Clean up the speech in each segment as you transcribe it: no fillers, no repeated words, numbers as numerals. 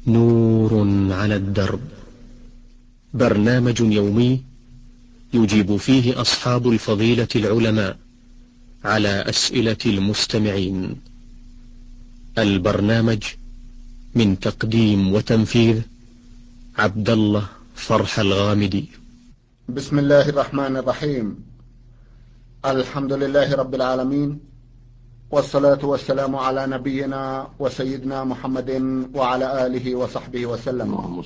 نور على الدرب، برنامج يومي يجيب فيه أصحاب الفضيلة العلماء على أسئلة المستمعين. البرنامج من تقديم وتنفيذ عبد الله فرح الغامدي. بسم الله الرحمن الرحيم. الحمد لله رب العالمين، والصلاة والسلام على نبينا وسيدنا محمد وعلى آله وصحبه وسلم.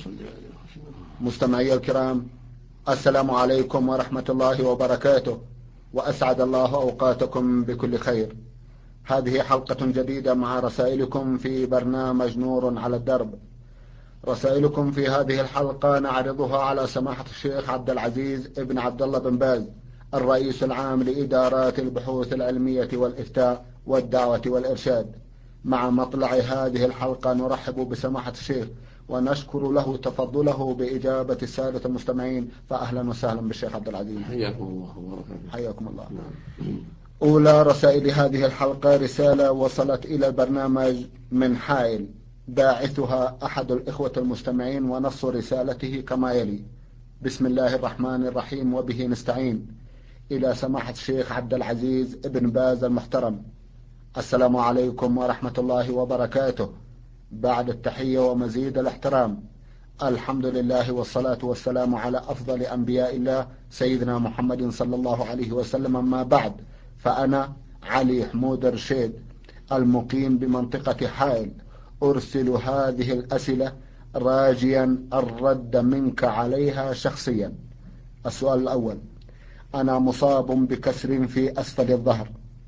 مستمعي الكرام، السلام عليكم ورحمة الله وبركاته، وأسعد الله أوقاتكم بكل خير. هذه حلقة جديدة مع رسائلكم في برنامج نور على الدرب. رسائلكم في هذه الحلقة نعرضها على سماحة الشيخ عبد العزيز ابن عبد الله بن باز، الرئيس العام لإدارات البحوث العلمية والإفتاء والدعوة والإرشاد. مع مطلع هذه الحلقة نرحب بسماحة الشيخ ونشكر له تفضله بإجابة السادة المستمعين، فأهلا وسهلا بالشيخ عبد العزيز. حياكم الله وبركاته. حياكم الله. أولى رسائل هذه الحلقة رسالة وصلت إلى البرنامج من حائل، باعثها أحد الإخوة المستمعين، ونص رسالته كما يلي: بسم الله الرحمن الرحيم وبه نستعين. إلى سماحة الشيخ عبد العزيز ابن باز المحترم، السلام عليكم ورحمة الله وبركاته. بعد التحية ومزيد الاحترام، الحمد لله والصلاة والسلام على أفضل أنبياء الله سيدنا محمد صلى الله عليه وسلم. ما بعد، فأنا علي حمود رشيد المقيم بمنطقة حائل أرسل هذه الأسئلة راجيا الرد منك عليها شخصيا. السؤال الأول: أنا مصاب بكسر في أسفل الظهر،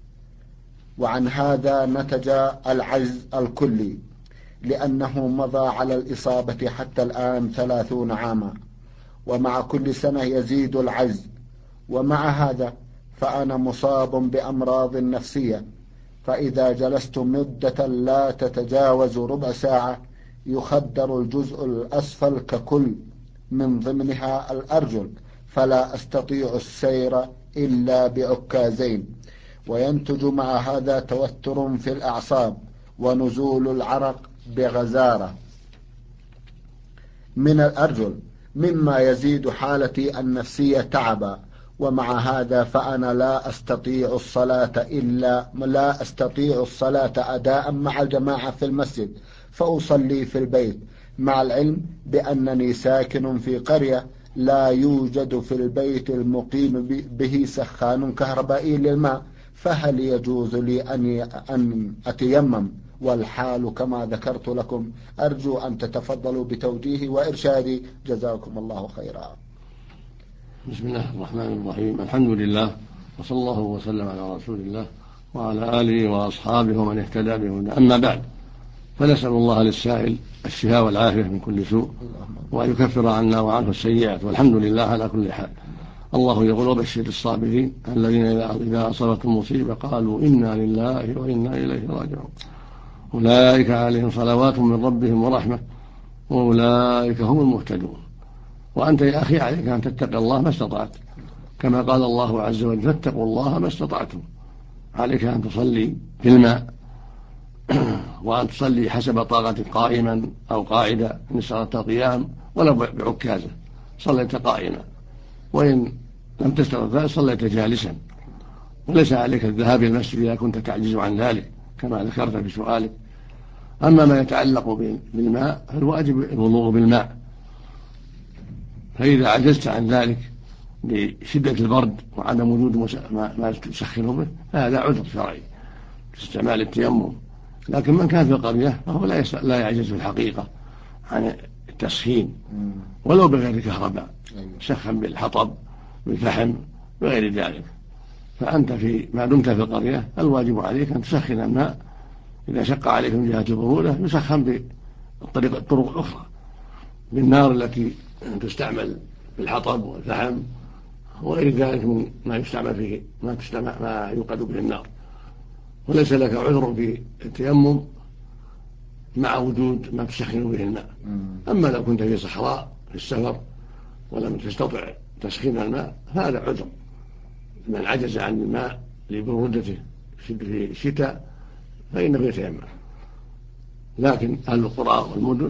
وعن هذا نتج العجز الكلي، لأنه مضى على الإصابة حتى الآن 30 عاما، ومع كل سنة يزيد العجز. ومع هذا فأنا مصاب بأمراض نفسية، فإذا جلست مدة لا تتجاوز ربع ساعة يخدر الجزء الأسفل ككل، من ضمنها الأرجل، فلا أستطيع السير إلا بعكازين، وينتج مع هذا توتر في الأعصاب ونزول العرق بغزارة من الأرجل، مما يزيد حالتي النفسية تعبا. ومع هذا فأنا لا أستطيع الصلاة أداء مع الجماعة في المسجد، فأصلي في البيت، مع العلم بأنني ساكن في قرية لا يوجد في البيت المقيم به سخان كهربائي للماء، فهل يجوز لي أن أتيمم والحال كما ذكرت لكم؟ أرجو أن تتفضلوا بتوجيهي وإرشادي، جزاكم الله خيرا. بسم الله الرحمن الرحيم. الحمد لله، وصلى الله وسلم على رسول الله وعلى آله وأصحابه ومن اهتدى بهداه. أما بعد، فنسأل الله للسائل الشفاء والعافية من كل سوء، وأن يكفر عنا وعنه السيئات، والحمد لله على كل حال. الله يقول: وبشر الصابرين الذين إذا أصابتهم مصيبة قالوا إنا لله وإنا إليه راجعون، أولئك عليهم صلوات من ربهم ورحمة وأولئك هم المهتدون. وأنت يا أخي عليك أن تتقي الله ما استطعت، كما قال الله عز وجل: فاتقوا الله ما استطعتم. عليك أن تصلي في الماء وأن تصلي حسب طاقتك قائما أو قاعدة، إن صليت قيام ولو بعكازة صليت قائما، وإن لم تستطع صليت جالسا. وليس عليك الذهاب إلى المسجد إذا كنت تعجز عن ذلك كما ذكرت في سؤالك. أما ما يتعلق بالماء فالواجب الوضوء بالماء، فإذا عجزت عن ذلك لشدة البرد وعدم وجود ما تسخن به فهذا عذر شرعي باستعمال التيمم. لكن من كان في القرية فهو لا يعجز في الحقيقة عن التسخين ولو بغير كهرباء، سخن بالحطب بالفحم بغير ذلك. فأنت ما دمت في القرية الواجب عليك أن تسخن الماء، إذا شق عليك من جهة البرودة يسخن بالطرق الأخرى، بالنار التي تستعمل بالحطب والفحم وغير ذلك من ما يستعمل فيه ما يوقد به النار. وليس لك عذر في التيمم مع وجود ما تسخن به الماء. أما لو كنت في صحراء في السفر ولم تستطع تسخين الماء فهذا عذر من عجز عن الماء لبرودته في الشتاء فإنه يتيمم. لكن أهل القرى والمدن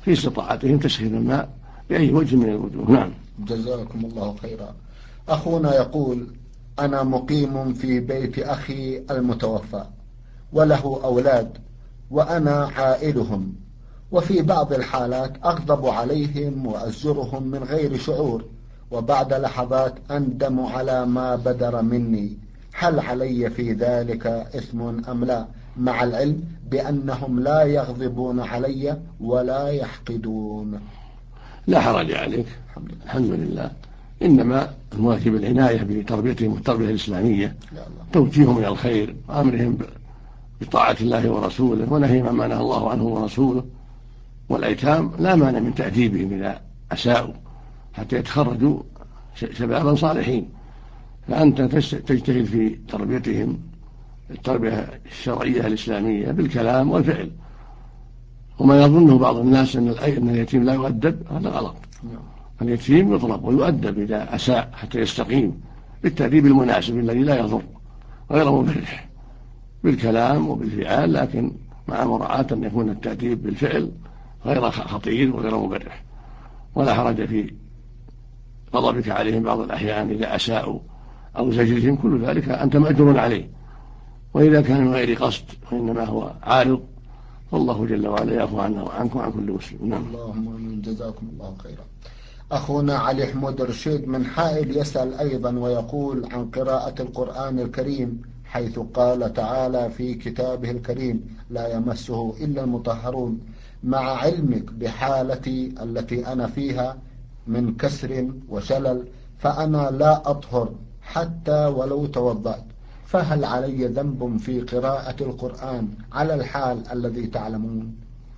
في استطاعتهم تسخين الماء بأي وجه من الوجوه. نعم. جزاكم الله خيرا. أخونا يقول: أنا مقيم في بيت أخي المتوفى وله أولاد وأنا عائلهم، وفي بعض الحالات أغضب عليهم وأزجرهم من غير شعور، وبعد لحظات أندم على ما بدر مني. هل علي في ذلك إثم أم لا، مع العلم بأنهم لا يغضبون علي ولا يحقدون؟ لا حرج عليك، الحمد لله. إنما الواجب العناية بتربيتهم التربية الإسلامية، توجيههم إلى الخير وأمرهم بطاعة الله ورسوله ونهيهم عما نهى الله عنه ورسوله. والأيتام لا مانع من تأديبهم إذا أساءوا حتى يتخرجوا شبابا صالحين، فأنت تجتهد في تربيتهم التربية الشرعية الإسلامية بالكلام والفعل. وما يظنه بعض الناس أن اليتيم لا يؤدب، هذا غلط. اليتيم يضرب ويؤدب إذا أساء حتى يستقيم بالتأديب المناسب الذي لا يضر غير مبرح، بالكلام وبالفعال، لكن مع مراعاة أن يكون التأديب بالفعل غير خطير وغير مبرح. ولا حرج في غضبك عليهم بعض الأحيان إذا أساءوا أو زجرهم، كل ذلك أنت مأجور عليه. وإذا كان من غير قصد وإنما هو عارض فالله جل وعلا يعفو عنا وعنكم وعن كل مسلم. نعم. اللهم آمين. جزاكم الله خيرا. أخونا علي حمود رشيد من حائل يسأل أيضا ويقول عن قراءة القرآن الكريم، حيث قال تعالى في كتابه الكريم: لا يمسه إلا المطهرون. مع علمك بحالتي التي أنا فيها من كسر وشلل، فأنا لا أطهر حتى ولو توضأت، فهل علي ذنب في قراءة القرآن على الحال الذي تعلمون؟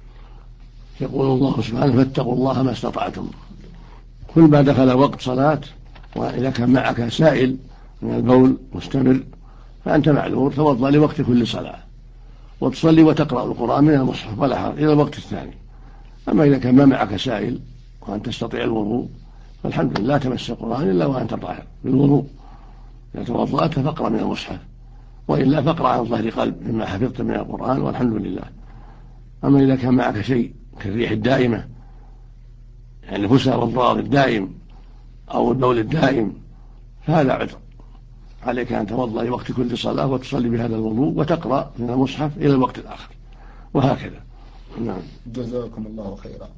يقول الله سبحانه: فاتقوا الله ما استطعتم. كل ما دخل وقت صلاة وإذا كان معك سائل من البول مستمر فأنت معذور، توضأ لوقت كل صلاة وتصلي وتقرأ القرآن من المصحف ولا حرج إلى الوقت الثاني. أما إذا كان ما معك سائل وأن تستطيع الوضوء فالحمد لله، تمس القرآن إلا وأنت طاهر بالوضوء. إذا توضأت فاقرأ من المصحف، وإلا فاقرأ عن ظهر قلب مما حفظت من القرآن والحمد لله. أما إذا كان معك شيء كالريح الدائمة، يعني الفسا والضرر الدائم أو البول الدائم، فهذا عذر، عليك أن توضأ لوقت كل صلاة وتصلي بهذا الوضوء وتقرأ من المصحف إلى الوقت الآخر، وهكذا. نعم. جزاكم الله خيرا.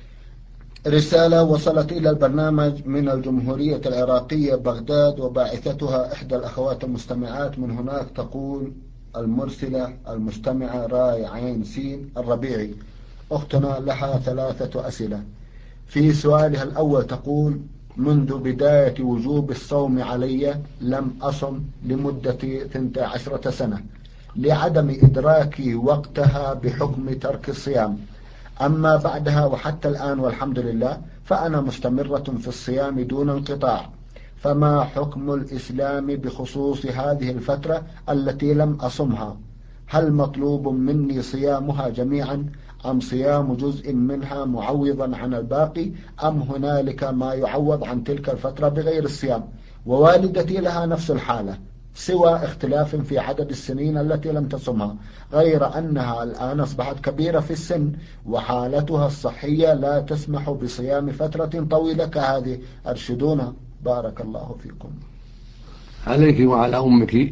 رسالة وصلت إلى البرنامج من الجمهورية العراقية بغداد، وباعثتها إحدى الأخوات المستمعات من هناك. تقول المرسلة المستمعة راي عين سين الربيعي: أختنا لها 3 أسئلة. في سؤالها الأول تقول: منذ بداية وجوب الصوم علي لم أصم لمدة 12 سنة لعدم إدراكي وقتها بحكم ترك الصيام. أما بعدها وحتى الآن والحمد لله فأنا مستمرة في الصيام دون انقطاع، فما حكم الإسلام بخصوص هذه الفترة التي لم أصمها؟ هل مطلوب مني صيامها جميعا أم صيام جزء منها معوضا عن الباقي، أم هنالك ما يعوض عن تلك الفترة بغير الصيام؟ ووالدتي لها نفس الحالة، سوى اختلاف في عدد السنين التي لم تصمها، غير أنها الآن أصبحت كبيرة في السن وحالتها الصحية لا تسمح بصيام فترة طويلة كهذه. أرشدونا بارك الله فيكم. عليك وعلى أمك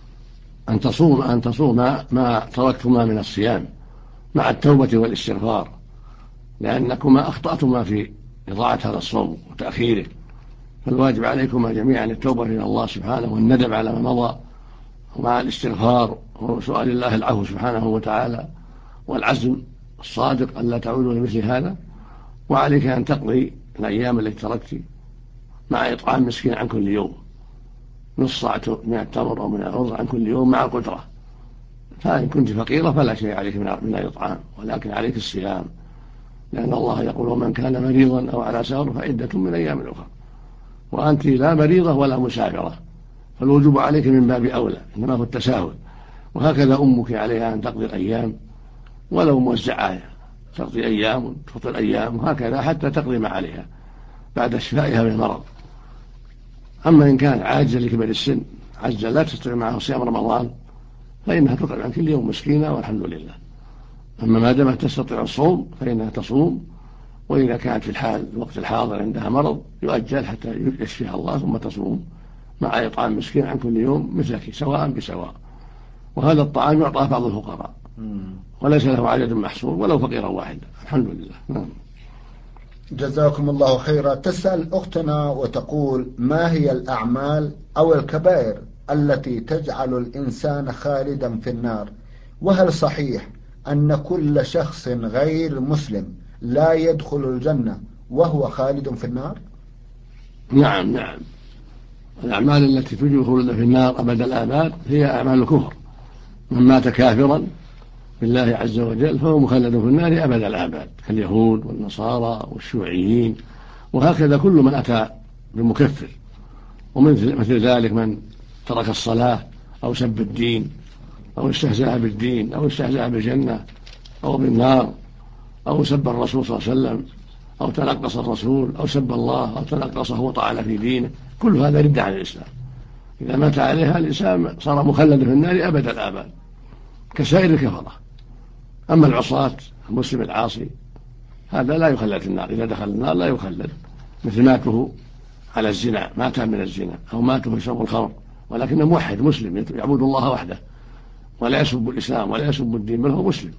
أن تصوم ما تركتما من الصيام مع التوبة والاستغفار، لأنكما أخطأتما في إضاعة هذا الصوم وتأخيره. فالواجب عليكما جميعا التوبة إلى الله سبحانه والندم على ما مضى، ومع الاستغفار وسؤال الله العفو سبحانه وتعالى، والعزم الصادق ألا تعودوا لمثل هذا. وعليك أن تقضي الأيام التي تركت مع إطعام مسكين عن كل يوم، نص صاع من التمر أو من الأرز عن كل يوم مع القدرة. فإن كنت فقيرة فلا شيء عليك من الإطعام، ولكن عليك الصيام، لأن الله يقول: ومن كان مريضا أو على سفر فعدة من أيام أخرى. وأنت لا مريضة ولا مسافرة، فالوجوب عليك من باب أولى، إنما هو التساهل. وهكذا أمك عليها أن تقضي الأيام ولو موزعة، تقضي أيام وتفطر أيام، وهكذا حتى تقضي ما عليها بعد شفائها من المرض. أما إن كانت عاجزة لكبر السن، عاجزة لا تستطيع معه صيام رمضان، فإنها تطعم عن كل يوم مسكينة والحمد لله. أما ما دامت تستطيع الصوم فإنها تصوم وإذا كانت في الوقت الحاضر عندها مرض يؤجل حتى يشفيها الله ثم تصوم مع إطعام مسكين عن كل يوم مثلك سواء بسواء. وهذا الطعام يعطى بعض الفقراء وليس له عدد محصور ولو فقيرا واحدا. الحمد لله. جزاكم الله خيرا. تسأل أختنا وتقول: ما هي الأعمال أو الكبائر التي تجعل الإنسان خالدا في النار؟ وهل صحيح أن كل شخص غير مسلم لا يدخل الجنة وهو خالد في النار؟ نعم. الأعمال التي تجب خلوده في النار أبد الآباد هي أعمال الكفر. من مات كافرا بالله عز وجل فهو مخلد في النار أبد الآباد، كاليهود والنصارى والشيوعيين، وهكذا كل من أتى بمكفر. ومثل ذلك من ترك الصلاة أو سب الدين أو استهزأ بالدين أو استهزأ بالجنة أو بالنار أو سب الرسول صلى الله عليه وسلم أو تنقص الرسول أو سب الله أو تنقصه وطعن في دينه، كل هذا رد عن الإسلام. إذا مات عليها الإنسان صار مخلدا في النار أبد الآباد كسائر الكفرة. أما العصاة المسلم العاصي هذا لا يخلد في النار، إذا دخل النار لا يخلد، مثل ماته على الزنا، مات من الزنا، أو ماته في شرب الخمر، ولكنه موحد مسلم يعبد الله وحده ولا يسب الإسلام ولا يسب الدين، بل هو مسلم،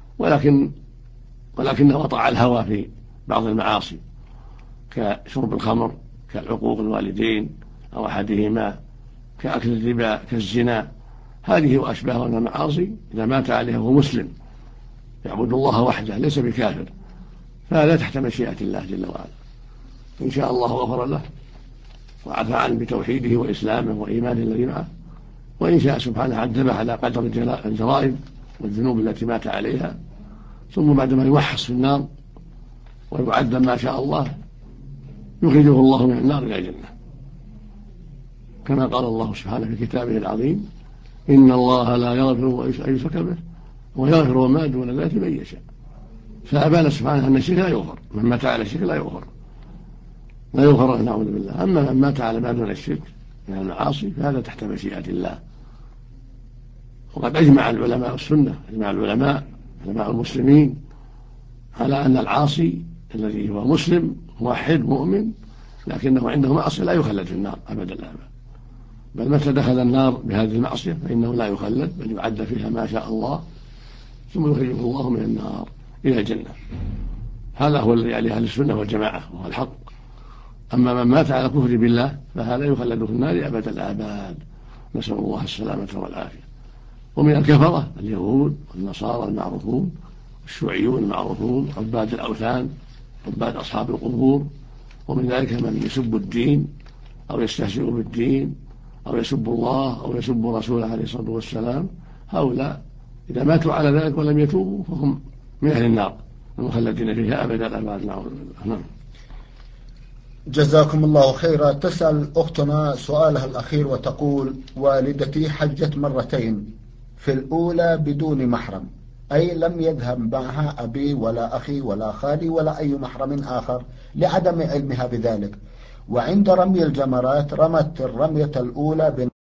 ولكنه أطاع الهوى في بعض المعاصي كشرب الخمر، كالعقوق الوالدين أو أحدهما، كأكل الربا، كالزنا. هذه وأشباهها من المعاصي إذا مات عليها وهو مسلم يعبد الله وحده ليس بكافر فلا تحت مشيئة الله جل وعلا. إن شاء الله غفر له وعفى عنه بتوحيده وإسلامه وإيمانه الذي معه، وإن شاء سبحانه عذبه على قدر الجرائم والذنوب التي مات عليها، ثم بعدما يوحص في النار ويعذب ما شاء الله يخرجه الله من النار إلى الجنة، كما قال الله سبحانه في كتابه العظيم: إن الله لا يغفر أن يشرك به ويغفر ما دون ذلك من يشاء. فأبان سبحانه أن الشرك لا يغفر، من مات على الشرك لا يغفر، نعوذ بالله. أما من مات على ما دون الشرك من المعاصي فهذا تحت مشيئة الله. وقد أجمع العلماء السنة، أجمع العلماء المسلمين على أن العاصي الذي هو مسلم موحد مؤمن لكنه عنده معصية لا يخلد في النار أبدا الآباد، بل متى دخل النار بهذه المعصية فإنه لا يخلد بل يعد فيها ما شاء الله ثم يخرجه الله من النار إلى الجنة. هذا هو الذي عليه أهل السنة والجماعة وهو الحق. أما من مات على كفر بالله فهذا يخلد في النار أبد الآباد، نسأل الله السلامة والعافية. ومن الكفرة اليهود والنصارى المعروفون، الشيوعيون المعروفون، عباد الأوثان، عباد أصحاب القبور، ومن ذلك من يسب الدين أو يستهزئ بالدين أو يسب الله أو يسب رسوله عليه الصلاة والسلام. هؤلاء إذا ماتوا على ذلك ولم يتوبوا فهم من أهل النار المخلدين فيها أبدا الآباد. نعم. جزاكم الله خيرا. تسأل أختنا سؤالها الأخير وتقول: والدتي حجت مرتين، في الأولى بدون محرم، أي لم يذهب معها أبي ولا أخي ولا خالي ولا أي محرم آخر لعدم علمها بذلك، وعند رمي الجمرات رمت الرمية الأولى